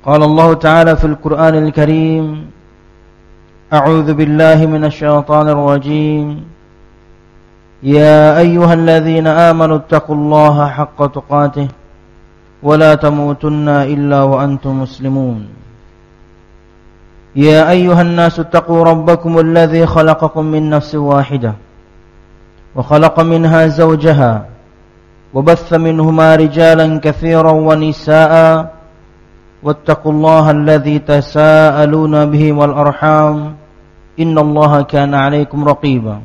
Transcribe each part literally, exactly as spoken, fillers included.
قال الله تعالى في القرآن الكريم أعوذ بالله من الشيطان الرجيم يا أيها الذين آمنوا اتقوا الله حق تقاته ولا تموتن إلا وأنتم مسلمون يا أيها الناس اتقوا ربكم الذي خلقكم من نفس واحدة وخلق منها زوجها وبث منهما رجالا كثيرا ونساء واتقوا الله الذي تساءلون به والأرحام إن الله كان عليكم رقيبا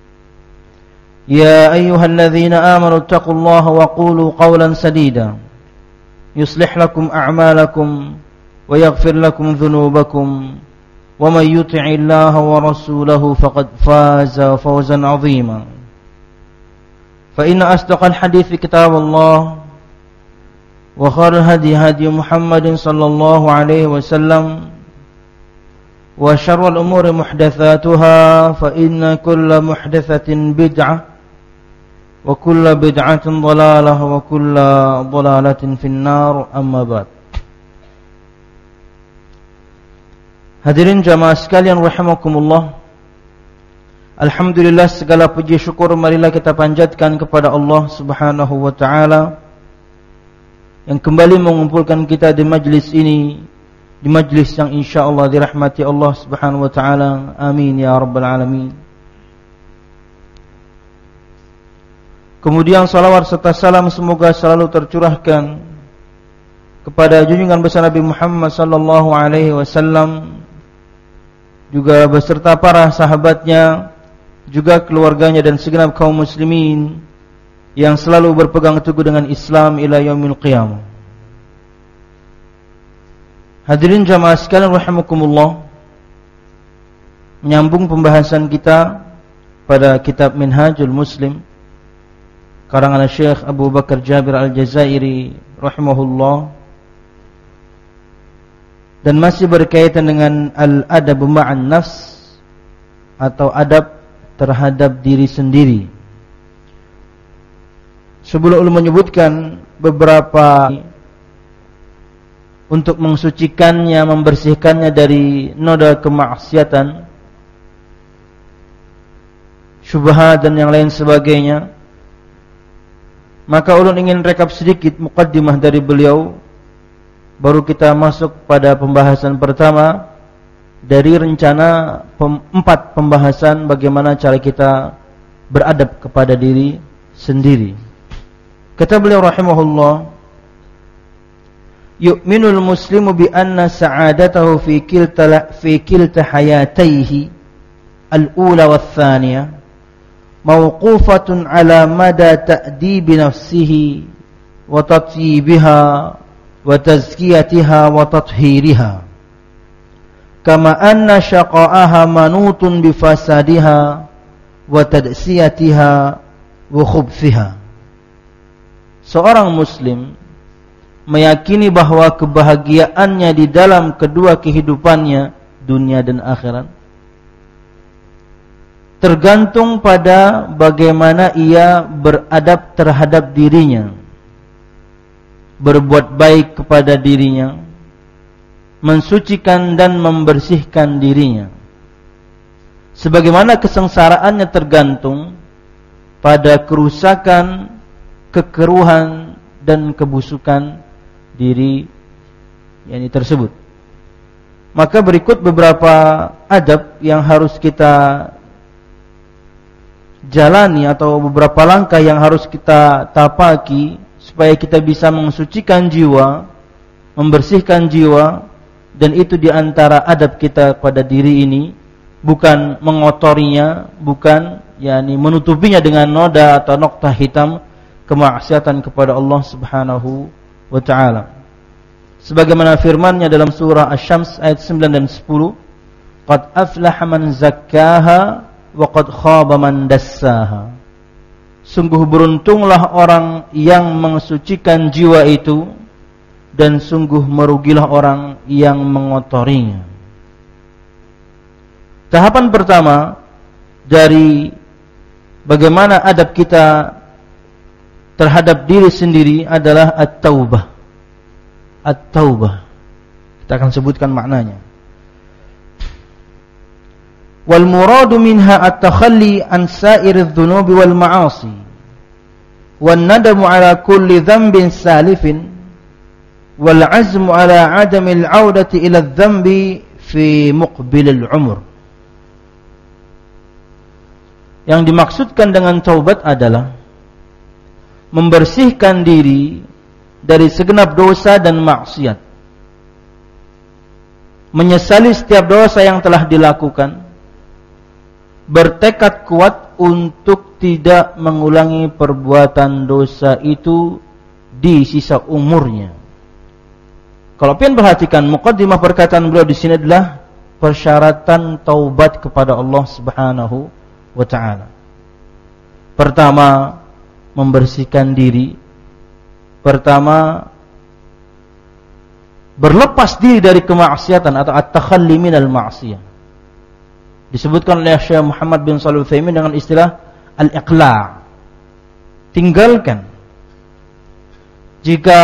يا أيها الذين آمنوا اتقوا الله وقولوا قولا سديدا يصلح لكم أعمالكم ويغفر لكم ذنوبكم ومن يطع الله ورسوله فقد فاز فوزا عظيما فإن أصدق الحديث كتاب الله وخير الهدي هدي محمد صلى الله عليه وسلم وشر الأمور محدثاتها فإن كل محدثة بدعة وكل بدعة ضلالة وكل ضلالة في النار أما بعد. Hadirin jamaah sekalian rahimakumullah, alhamdulillah, segala puji syukur marilah kita panjatkan kepada Allah Subhanahu wa taala yang kembali mengumpulkan kita di majlis ini, di majlis yang insyaallah dirahmati Allah Subhanahu wa taala. Amin ya rabbal alamin. Kemudian salawat serta salam semoga selalu tercurahkan kepada junjungan besar Nabi Muhammad sallallahu alaihi wasallam, juga beserta para sahabatnya, juga keluarganya dan segenap kaum muslimin yang selalu berpegang teguh dengan Islam ila yaumil qiyamah. Hadirin jamaah sekalian rahimakumullah, menyambung pembahasan kita pada kitab Minhajul Muslim karangan Syekh Abu Bakar Jabir Al-Jazairi rahimahullah, dan masih berkaitan dengan al-adab ma'an nafs atau adab terhadap diri sendiri. Sebelum ulun menyebutkan beberapa untuk mensucikannya, membersihkannya dari noda kemaksiatan, syubhat dan yang lain sebagainya, maka ulun ingin rekap sedikit muqaddimah dari beliau, baru kita masuk pada pembahasan pertama dari rencana pem, empat pembahasan bagaimana cara kita beradab kepada diri sendiri. Kata beliau rahimahullah, yu'minul muslimu bi anna sa'adatahu fi kilta fi kilta hayatayhi al-ula wath-thaniyah mawqufatun ala mada ta'dibi nafsihi wa tatyibiha wa tazkiyatiha wa tathhiriha, kama anna syaqa'aha manutun bi fasadiha wa tad'siyatiha wa khubthiha. Seorang muslim meyakini bahwa kebahagiaannya di dalam kedua kehidupannya, dunia dan akhirat, tergantung pada bagaimana ia beradab terhadap dirinya, berbuat baik kepada dirinya, mensucikan dan membersihkan dirinya. Sebagaimana kesengsaraannya tergantung pada kerusakan, kekeruhan dan kebusukan diri yakni tersebut. Maka berikut beberapa adab yang harus kita jalani atau beberapa langkah yang harus kita tapaki supaya kita bisa mensucikan jiwa, membersihkan jiwa, dan itu diantara adab kita pada diri ini, bukan mengotorinya, bukan yakni menutupinya dengan noda atau noktah hitam kemaksiatan kepada Allah Subhanahu wa ta'ala. Sebagaimana firman-Nya dalam surah Asy-Syams ayat sembilan dan sepuluh, qad aflaha man zakkaha wa qad khaba man dassaha. Sungguh beruntunglah orang yang mensucikan jiwa itu, dan sungguh merugilah orang yang mengotorinya. Tahapan pertama dari bagaimana adab kita terhadap diri sendiri adalah at-taubah. At-taubah. Kita akan sebutkan maknanya. Wal muradu minha at-takhalli an sa'iri adh-dhunubi wal ma'asi wan nadamu ala kulli dhanbin salifin wal 'azmu ala 'adami al-'audati ila adh-dhanbi fi muqbil al-'umr. Yang dimaksudkan dengan taubat adalah membersihkan diri dari segenap dosa dan maksiat, menyesali setiap dosa yang telah dilakukan, bertekad kuat untuk tidak mengulangi perbuatan dosa itu di sisa umurnya. Kalau pian perhatikan muqaddimah perkataan beliau di sini adalah persyaratan taubat kepada Allah Subhanahu wa taala. Pertama, membersihkan diri. Pertama, berlepas diri dari kemaksiatan atau at-takhalli minal ma'siyah. Disebutkan oleh Syekh Muhammad bin Shalih Al-Utsaimin dengan istilah al-iqla'. Tinggalkan. Jika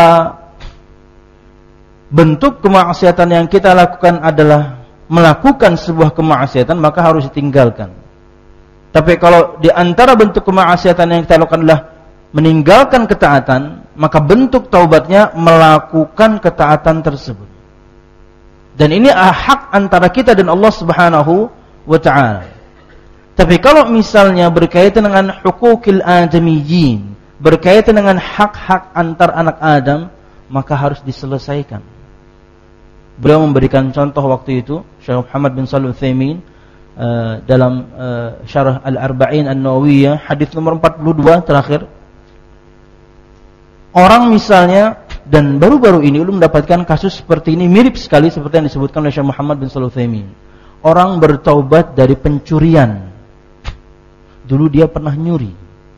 bentuk kemaksiatan yang kita lakukan adalah melakukan sebuah kemaksiatan, maka harus ditinggalkan. Tapi kalau di antara bentuk kemaksiatan yang kita lakukan adalah meninggalkan ketaatan, maka bentuk taubatnya melakukan ketaatan tersebut. Dan ini hak antara kita dan Allah Subhanahu wa ta'ala. Tapi kalau misalnya berkaitan dengan hukukil adamiyyin, berkaitan dengan hak-hak antar anak Adam, maka harus diselesaikan. Beliau memberikan contoh waktu itu, Syekh Muhammad bin Shalih Al-Utsaimin uh, dalam uh, Syarah Al-Arba'in An-Nawawiyah, hadis nomor empat puluh dua terakhir. Orang misalnya, dan baru-baru ini ulun mendapatkan kasus seperti ini, mirip sekali seperti yang disebutkan oleh Syekh Muhammad bin Shalih Al-Utsaimin. Orang bertaubat dari pencurian. Dulu dia pernah nyuri.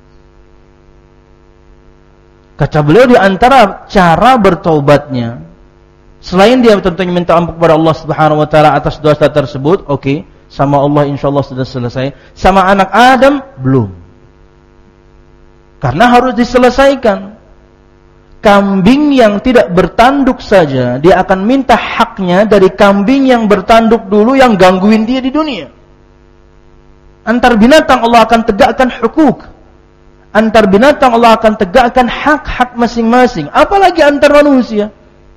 Kata beliau, di antara cara bertaubatnya, selain dia tentunya minta ampun kepada Allah Subhanahu wa taala atas dosa tersebut, oke, okay, sama Allah insyaallah sudah selesai. Sama anak Adam belum. Karena harus diselesaikan. Kambing yang tidak bertanduk saja, dia akan minta haknya dari kambing yang bertanduk dulu yang gangguin dia di dunia. Antar binatang Allah akan tegakkan hukuk. Antar binatang Allah akan tegakkan hak-hak masing-masing. Apalagi antar manusia.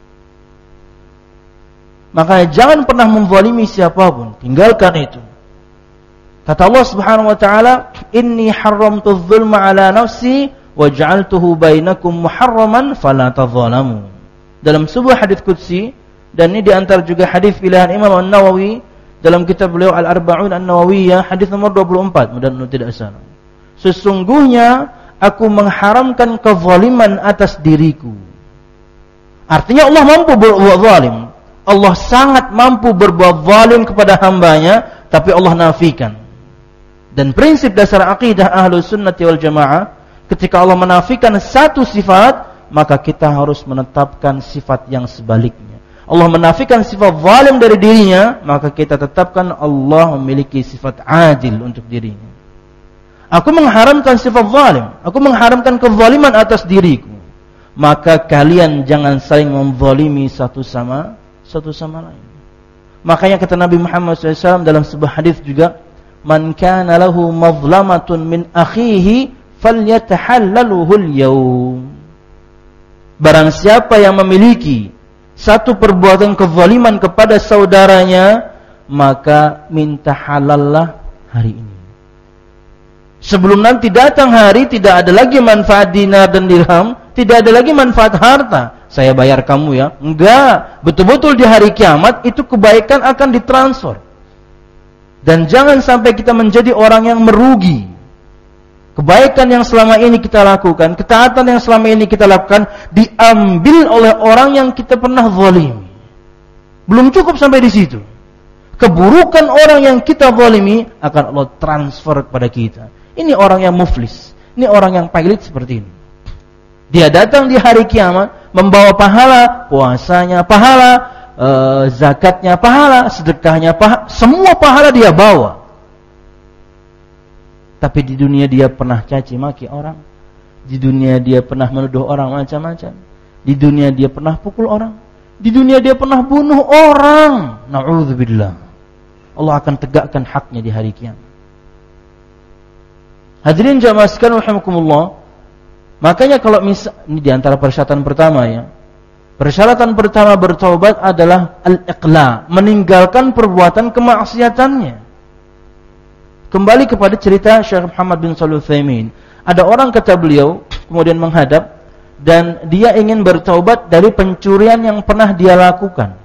Makanya jangan pernah menzalimi siapapun. Tinggalkan itu. Kata Allah Subhanahu wa taala, "Inni haramtu adh-dhulma 'ala nafsi waj'altuhu bainakum muharraman fala tadhalamu." Dalam sebuah hadis qudsi, dan ini diantar juga hadis pilihan Imam An-Nawawi dalam kitab beliau Al-Arba'un An-Nawawiyah, hadis nomor dua puluh empat, mudah-mudahan tidak salah. Sesungguhnya aku mengharamkan kezaliman atas diriku. Artinya Allah mampu berbuat zalim. Allah sangat mampu berbuat zalim kepada hambanya, tapi Allah nafikan. Dan prinsip dasar akidah Ahlus Sunnah wal Jamaah, ketika Allah menafikan satu sifat, maka kita harus menetapkan sifat yang sebaliknya. Allah menafikan sifat zalim dari dirinya, maka kita tetapkan Allah memiliki sifat adil untuk dirinya. Aku mengharamkan sifat zalim, aku mengharamkan kezaliman atas diriku. Maka kalian jangan saling menzalimi satu sama satu sama lain. Makanya kata Nabi Muhammad shallallahu alaihi wasallam dalam sebuah hadis juga, "Man kana lahu mazlamatun min akhihi falyatahallaluhu al-yawm." Barang siapa yang memiliki satu perbuatan kezaliman kepada saudaranya, maka minta halallah hari ini. Sebelum nanti datang hari, tidak ada lagi manfaat dinar dan dirham, tidak ada lagi manfaat harta. Saya bayar kamu ya. Enggak, betul-betul di hari kiamat itu kebaikan akan ditransfer. Dan jangan sampai kita menjadi orang yang merugi. Kebaikan yang selama ini kita lakukan, ketaatan yang selama ini kita lakukan, diambil oleh orang yang kita pernah zalimi. Belum cukup sampai di situ. Keburukan orang yang kita zalimi akan Allah transfer kepada kita. Ini orang yang muflis, ini orang yang pailit seperti ini. Dia datang di hari kiamat membawa pahala, puasanya pahala, eh, zakatnya pahala, sedekahnya pahala, semua pahala dia bawa. Tapi di dunia dia pernah caci maki orang. Di dunia dia pernah menuduh orang macam-macam. Di dunia dia pernah pukul orang. Di dunia dia pernah bunuh orang. Na'udzubillah. Allah akan tegakkan haknya di hari kiamat. Hadirin jamaah sekalian rahimakumullah. Makanya kalau misal ini di antara persyaratan pertama ya. Persyaratan pertama bertaubat adalah al-iqla, meninggalkan perbuatan kemaksiatannya. Kembali kepada cerita Syekh Muhammad bin Shalih Al-Utsaimin. Ada orang, kata beliau, kemudian menghadap dan dia ingin bertaubat dari pencurian yang pernah dia lakukan.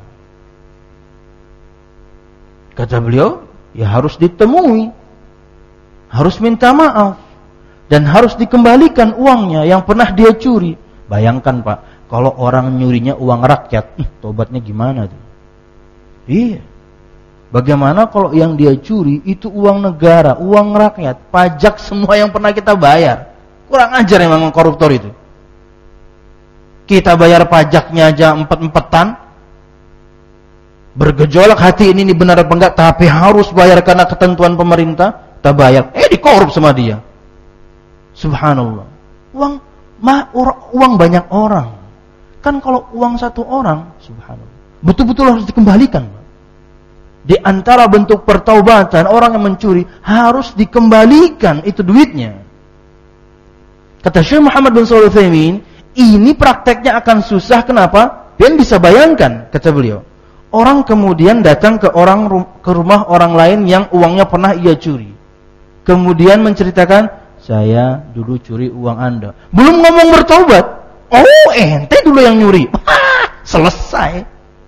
Kata beliau, ya harus ditemui, harus minta maaf, dan harus dikembalikan uangnya yang pernah dia curi. Bayangkan Pak, kalau orang nyurinya uang rakyat, ih, tobatnya gimana tuh? Iya. Bagaimana kalau yang dia curi itu uang negara, uang rakyat, pajak semua yang pernah kita bayar? Kurang ajar memang koruptor itu. Kita bayar pajaknya aja empat-empatan. Bergejolak hati ini, ini benar apa enggak, tapi harus bayar karena ketentuan pemerintah. Kita bayar, eh dikorup sama dia. Subhanallah. Uang ma, uang banyak orang. Kan kalau uang satu orang, subhanallah, betul-betul harus dikembalikan. Di antara bentuk pertaubatan orang yang mencuri harus dikembalikan itu duitnya. Kata Syekh Muhammad bin Shalih Al-Utsaimin, ini prakteknya akan susah. Kenapa? Dia bisa bayangkan, kata beliau. Orang kemudian datang ke orang ke rumah orang lain yang uangnya pernah ia curi. Kemudian menceritakan, saya dulu curi uang Anda. Belum ngomong bertaubat. Oh, ente dulu yang nyuri. Wah, selesai.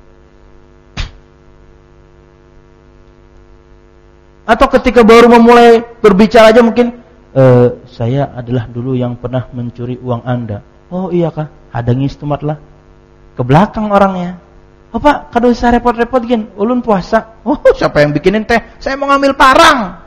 Atau ketika baru memulai berbicara aja mungkin, e, saya adalah dulu yang pernah mencuri uang Anda. Oh iya kah? Ada ngistumat lah. Ke belakang orangnya. Oh Pak, kado usah repot-repot gin. Ulun puasa. Oh, siapa yang bikinin teh? Saya mau ngambil parang.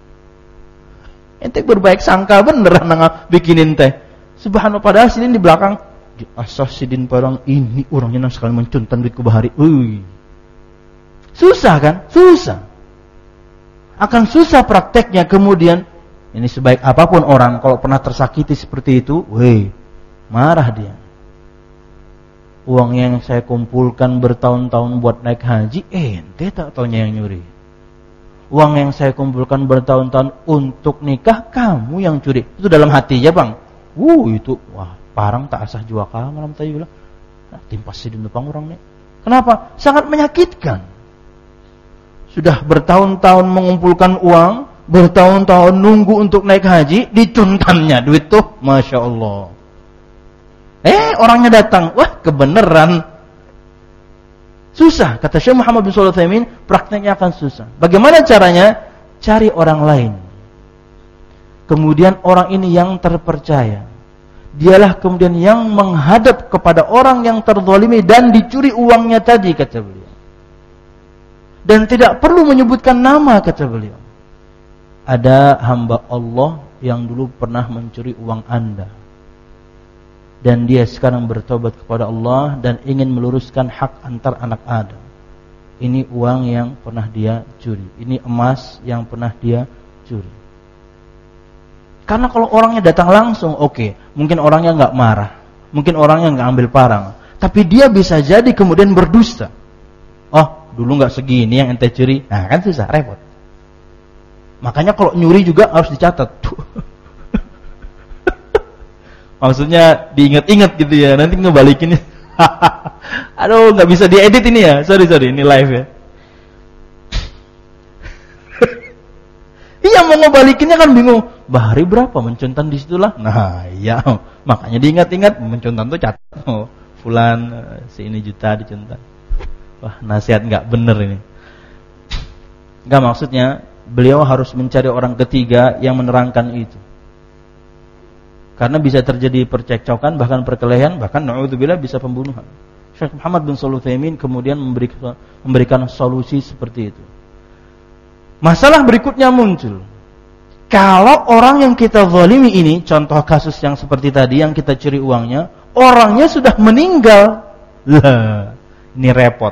Ente berbaik sangka beneran nggak bikinin teh. Subhanallah, padahal sidin di belakang. Asal sidin parang ini orangnya nang sekali mencuntan duit ku bahari. Uy. Susah kan? Susah. Akan susah prakteknya kemudian. Ini sebaik apapun orang kalau pernah tersakiti seperti itu, weh, marah dia. Uang yang saya kumpulkan bertahun-tahun buat naik haji, eh, ente tak taunya yang nyuri. Uang yang saya kumpulkan bertahun-tahun untuk nikah, kamu yang curi. Itu dalam hati ya bang. Wuh itu, wah parang tak asah jua kamu malam tadi bilang. Nah, timpas di depan orang nih. Kenapa? Sangat menyakitkan. Sudah bertahun-tahun mengumpulkan uang, bertahun-tahun nunggu untuk naik haji, dicuntannya duit tuh, masya Allah. Eh orangnya datang, wah kebenaran. Susah, kata Syekh Muhammad bin Shalih Al-Utsaimin, prakteknya akan susah. Bagaimana caranya? Cari orang lain. Kemudian orang ini yang terpercaya. Dialah kemudian yang menghadap kepada orang yang terzalimi dan dicuri uangnya tadi, kata beliau. Dan tidak perlu menyebutkan nama, kata beliau. Ada hamba Allah yang dulu pernah mencuri uang Anda. Dan dia sekarang bertobat kepada Allah dan ingin meluruskan hak antar anak Adam. Ini uang yang pernah dia curi. Ini emas yang pernah dia curi. Karena kalau orangnya datang langsung, oke, okay, mungkin orangnya nggak marah, mungkin orangnya nggak ambil parang, tapi dia bisa jadi kemudian berdusta. Oh, dulu nggak segini yang ente curi, nah kan susah, repot. Makanya kalau nyuri juga harus dicatat. Maksudnya diingat-ingat gitu ya, nanti ngebalikinnya. Aduh, nggak bisa diedit ini ya, sorry sorry, ini live ya. Iya mau ngebalikinnya kan bingung. Bahari berapa mencuntan di situlah? Nah iya, makanya diingat-ingat mencuntan tuh catat. Oh, fulan si ini juta dicuntan. Wah nasihat nggak bener ini. Nggak, maksudnya beliau harus mencari orang ketiga yang menerangkan itu. Karena bisa terjadi percekcokan, bahkan perkelahian, bahkan na'udzubillah bisa pembunuhan. Syekh Muhammad bin Shalih Al-Utsaimin kemudian memberikan, memberikan solusi seperti itu. Masalah berikutnya muncul. Kalau orang yang kita zalimi ini, contoh kasus yang seperti tadi yang kita curi uangnya, orangnya sudah meninggal. Lah, ini repot.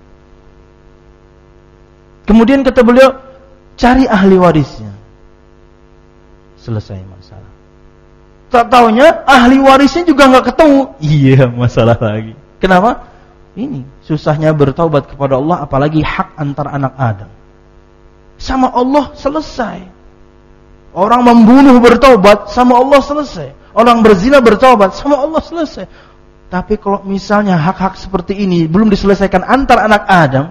Kemudian kata beliau, cari ahli warisnya. Selesai masalah. Tak taunya ahli warisnya juga nggak ketemu. Iya, masalah lagi. Kenapa? Ini susahnya bertaubat kepada Allah, apalagi hak antar anak Adam. Sama Allah selesai. Orang membunuh bertaubat, sama Allah selesai. Orang berzina bertaubat, sama Allah selesai. Tapi kalau misalnya hak-hak seperti ini belum diselesaikan antar anak Adam,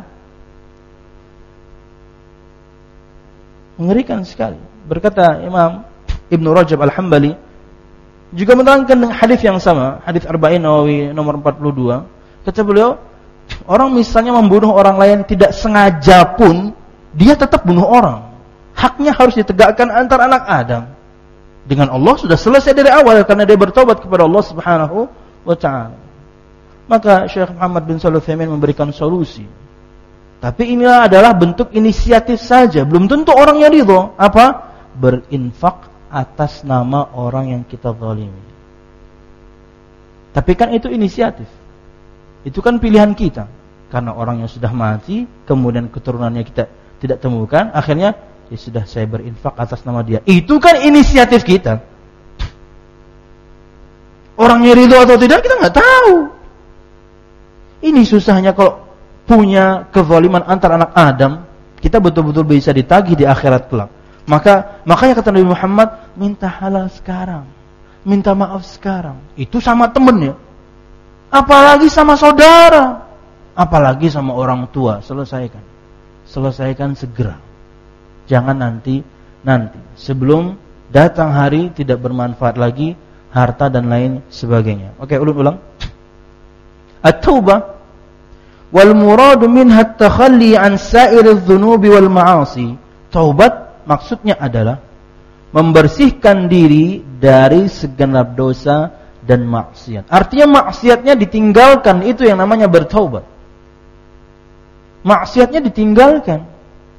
mengerikan sekali. Berkata Imam Ibnu Rajab Al-Hambali juga menerangkan dengan hadis yang sama, hadis Arba'in Nawawi nomor empat puluh dua. Kata beliau, orang misalnya membunuh orang lain tidak sengaja pun, dia tetap bunuh orang. Haknya harus ditegakkan antar anak Adam. Dengan Allah sudah selesai dari awal karena dia bertobat kepada Allah Subhanahu wa ta'ala. Maka Syekh Muhammad bin Shalih Al-Utsaimin memberikan solusi. Tapi inilah adalah bentuk inisiatif saja, belum tentu orangnya ridho. Apa? Berinfak atas nama orang yang kita zalimi. Tapi kan itu inisiatif. Itu kan pilihan kita. Karena orang yang sudah mati, kemudian keturunannya kita tidak temukan, akhirnya ya sudah saya berinfak atas nama dia. Itu kan inisiatif kita. Orangnya ridho atau tidak kita nggak tahu. Ini susahnya kalau punya kezaliman antar anak Adam, kita betul-betul bisa ditagih di akhirat kelak. Maka makanya kata Nabi Muhammad, minta halal sekarang, minta maaf sekarang. Itu sama temennya. Apalagi sama saudara, apalagi sama orang tua. Selesaikan, selesaikan segera. Jangan nanti, nanti sebelum datang hari tidak bermanfaat lagi, harta dan lain sebagainya. Oke, ulang-ulang. At-taubah wal muradu minha at-takhalli an sa'iriz dzunubi wal ma'asi. Taubat maksudnya adalah membersihkan diri dari segenap dosa dan maksiat. Artinya maksiatnya ditinggalkan, itu yang namanya bertaubat. Maksiatnya ditinggalkan.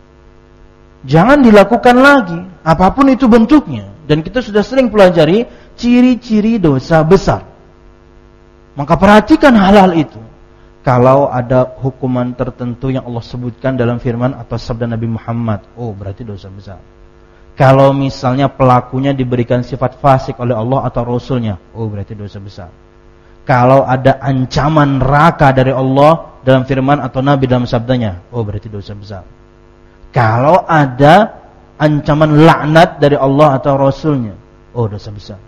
Jangan dilakukan lagi, apapun itu bentuknya. Dan kita sudah sering pelajari ciri-ciri dosa besar. Maka perhatikan hal-hal itu. Kalau ada hukuman tertentu yang Allah sebutkan dalam firman atau sabda Nabi Muhammad, oh berarti dosa besar. Kalau misalnya pelakunya diberikan sifat fasik oleh Allah atau Rasulnya, oh berarti dosa besar. Kalau ada ancaman neraka dari Allah dalam firman atau Nabi dalam sabdanya, oh berarti dosa besar. Kalau ada ancaman laknat dari Allah atau Rasulnya, oh dosa besar.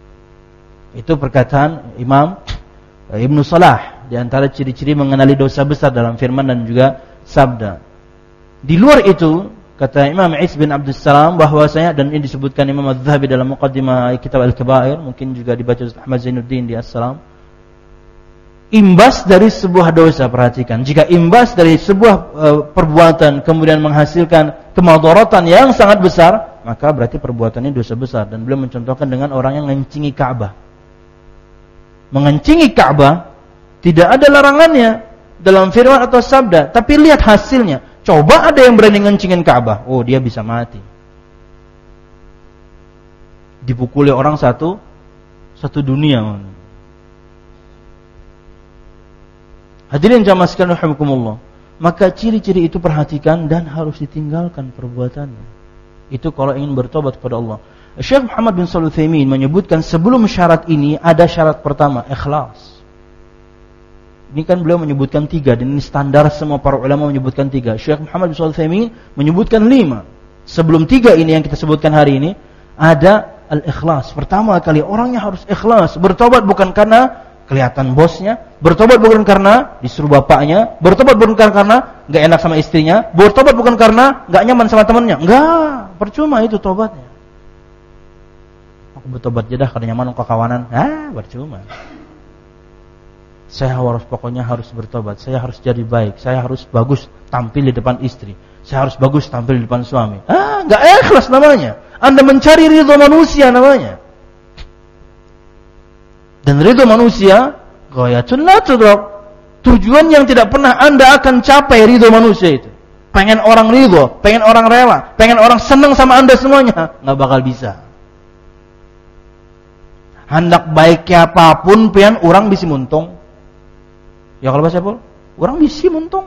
Itu perkataan Imam Ibnu Salah di antara ciri-ciri mengenali dosa besar dalam firman dan juga sabda. Di luar itu, kata Imam Is bin Abdus Salam bahwasanya, dan ini disebutkan Imam Az-Zahabi dalam Muqaddimah Kitab Al-Kabair, mungkin juga dibaca Ustaz Ahmad Zainuddin di As-Salam. Imbas dari sebuah dosa, perhatikan, jika imbas dari sebuah e, perbuatan kemudian menghasilkan kemadharatan yang sangat besar, maka berarti perbuatannya dosa besar. Dan beliau mencontohkan dengan orang yang mengencingi Ka'bah. Mengencingi Ka'bah tidak ada larangannya dalam firman atau sabda, tapi lihat hasilnya. Coba ada yang berani ngencingin Ka'bah, oh dia bisa mati. Dipukuli orang satu satu dunia. Hadirin jamaah sekalian rahimakumullah. Maka ciri-ciri itu perhatikan dan harus ditinggalkan perbuatannya. Itu kalau ingin bertobat kepada Allah. Syekh Muhammad bin Shalih Al-Utsaimin menyebutkan sebelum syarat ini ada syarat pertama, ikhlas. Ini kan beliau menyebutkan tiga, dan ini standar semua para ulama menyebutkan tiga. Syekh Muhammad bin Shalih Al-Utsaimin menyebutkan lima. Sebelum tiga ini yang kita sebutkan hari ini, ada al-ikhlas. Pertama kali orangnya harus ikhlas. Bertobat bukan karena kelihatan bosnya, bertobat bukan karena disuruh bapaknya, bertobat bukan karena nggak enak sama istrinya, bertobat bukan karena nggak nyaman sama temannya. Enggak, percuma itu tobatnya. Aku bertobat jedah karena nyaman ke kawanan. Ah, percuma. Saya harus pokoknya harus bertobat. Saya harus jadi baik. Saya harus bagus tampil di depan istri. Saya harus bagus tampil di depan suami. Ah, nggak ikhlas namanya. Anda mencari ridho manusia namanya. Dan ridho manusia ghayatun la tudrak. Tujuan yang tidak pernah Anda akan capai ridho manusia itu. Pengen orang ridho, pengen orang rela, pengen orang senang sama Anda semuanya, nggak bakal bisa. Hendak baiknya apapun pian orang bisi muntung. Ya kalau bahasa apa? Orang bisi muntung.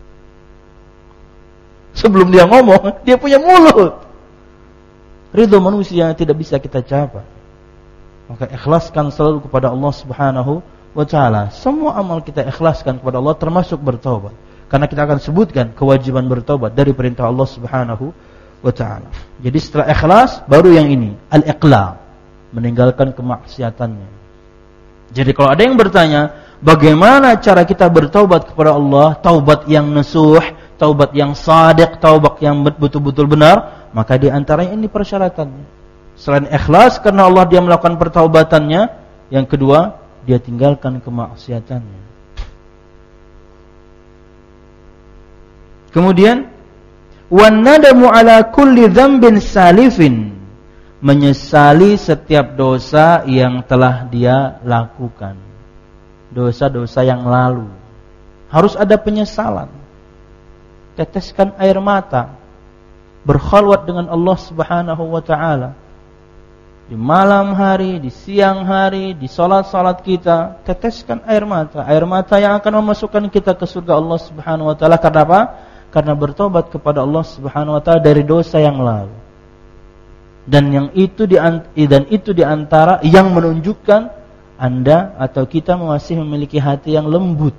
Sebelum dia ngomong, dia punya mulut. Ridho manusia tidak bisa kita capai. Maka ikhlaskan selalu kepada Allah Subhanahu wa ta'ala. Semua amal kita ikhlaskan kepada Allah termasuk bertaubat. Karena kita akan sebutkan kewajiban bertaubat dari perintah Allah Subhanahu wa ta'ala. Jadi setelah ikhlas baru yang ini, al-iqla, meninggalkan kemaksiatannya. Jadi kalau ada yang bertanya, bagaimana cara kita bertaubat kepada Allah, taubat yang nasuh, taubat yang sadiq, taubat yang betul-betul benar, maka di antaranya ini persyaratannya. Selain ikhlas karena Allah dia melakukan pertaubatannya, yang kedua, dia tinggalkan kemaksiatannya. Kemudian, wan nadamu ala kulli dzambin salifin, menyesali setiap dosa yang telah dia lakukan. Dosa-dosa yang lalu. Harus ada penyesalan. Teteskan air mata. Berkhalwat dengan Allah Subhanahu wa ta'ala. Di malam hari, di siang hari, di salat-salat kita, teteskan air mata. Air mata yang akan memasukkan kita ke surga Allah Subhanahu wa ta'ala. Karena apa? Karena bertobat kepada Allah Subhanahu wa ta'ala dari dosa yang lalu. Dan yang itu di dan itu di antara yang menunjukkan Anda atau kita masih memiliki hati yang lembut.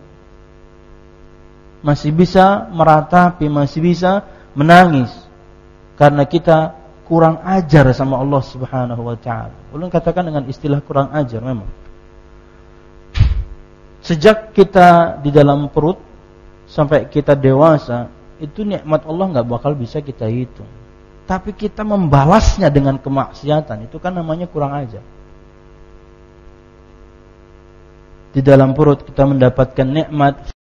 Masih bisa meratapi, masih bisa menangis karena kita kurang ajar sama Allah Subhanahu wa taala. Ulun katakan dengan istilah kurang ajar memang. Sejak kita di dalam perut sampai kita dewasa, itu nikmat Allah enggak bakal bisa kita hitung. Tapi kita membalasnya dengan kemaksiatan, itu kan namanya kurang ajar. Di dalam perut kita mendapatkan nikmat